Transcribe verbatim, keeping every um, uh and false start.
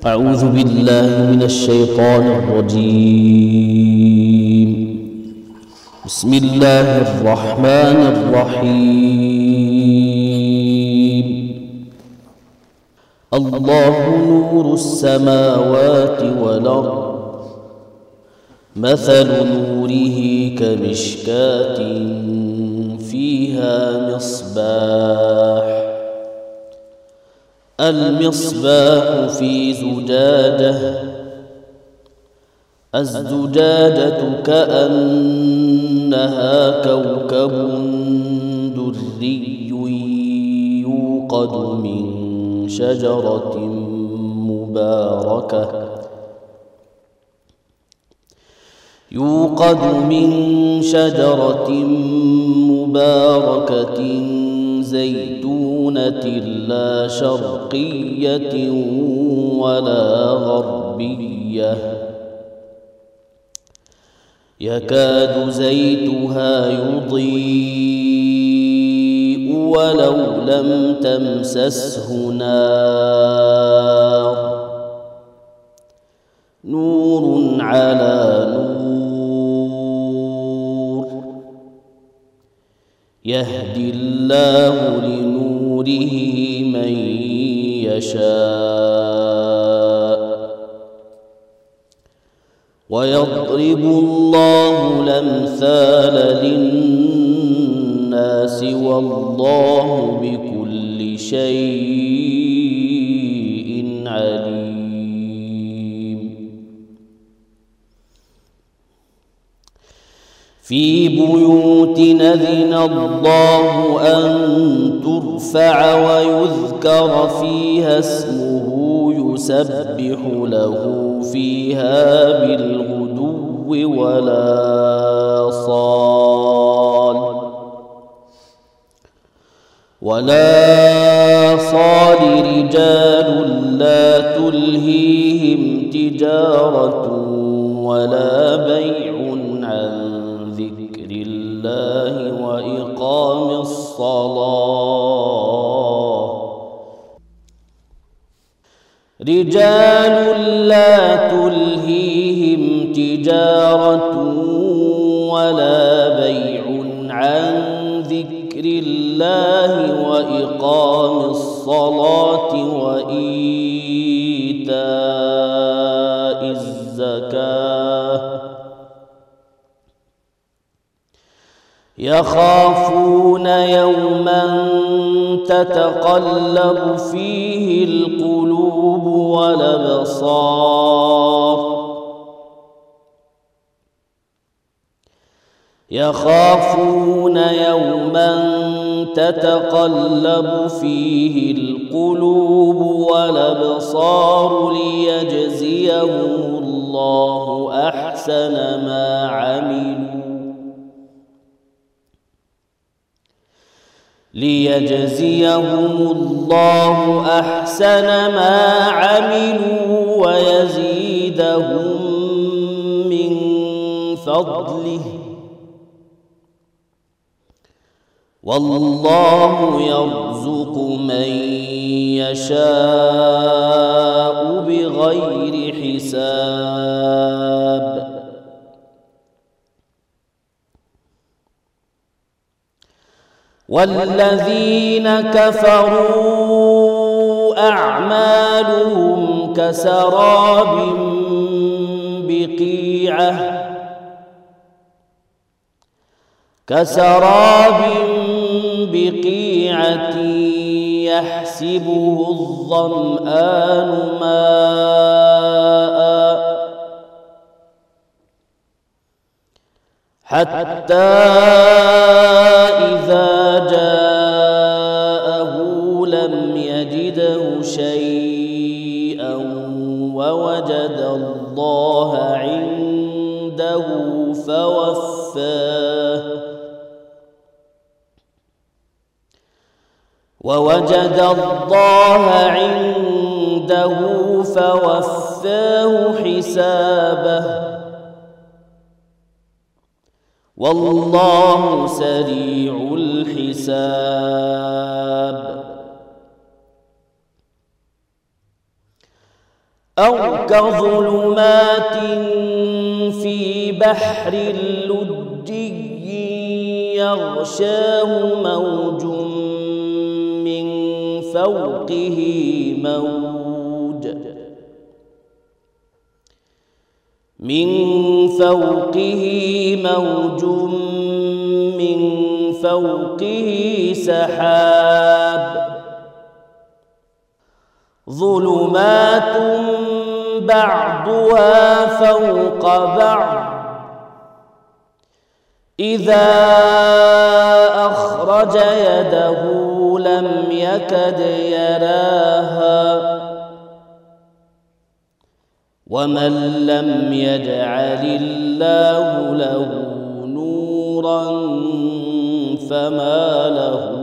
أعوذ بالله من الشيطان الرجيم. بسم الله الرحمن الرحيم. الله نور السماوات والأرض، مثل نوره كمشكاة فيها مصباح، المصباح في زجاجة، الزجاجة كأنها كوكب دري يوقد من شجرة مباركة يوقد من شجرة مباركة زيتونة لا شرقية ولا غربية، يكاد زيتها يضيء ولو لم تمسسه نار، نور على نور، يهدي الله لنوره من يشاء، ويضرب الله الأمثال للناس والله بكل شيء عليم. في بيوت أذن الله أن ترفع ويذكر فيها اسمه يسبح له فيها بالغدو ولا صال ولا صال رجال لا تلهيهم تجارة ولا بيع عن ذكر الله وإقام الصلاة، رجال لا تلهيهم تجارة ولا بيع عن ذكر الله وإقام الصلاة وإيتاء الزكاة، يخافون يوما تتقلب فيه القلوب والأبصار، يخافون يوما تتقلب فيه القلوب والأبصار ليجزيهم الله أحسن ما عملوا ليجزيهم الله أحسن ما عملوا ويزيدهم من فضله، والله يرزق من يشاء بغير حساب. والذين كفروا أعمالهم كسراب بقيعة كسراب بقيعة يحسبه الظمآن ماء حتى إذا جاءه لم يجده شيئا ووجد الله عنده فوفاه ووجد الله عنده فوفاه حسابه، والله سريع الحساب. أو كظلمات في بحر لجي يغشاه موج من فوقه موج من فوقه موج من فوقه سحاب ظلمات بعضها فوق بعض إذا أخرج يده لم يكد يراها ومن لم يجعل الله له نورا فما له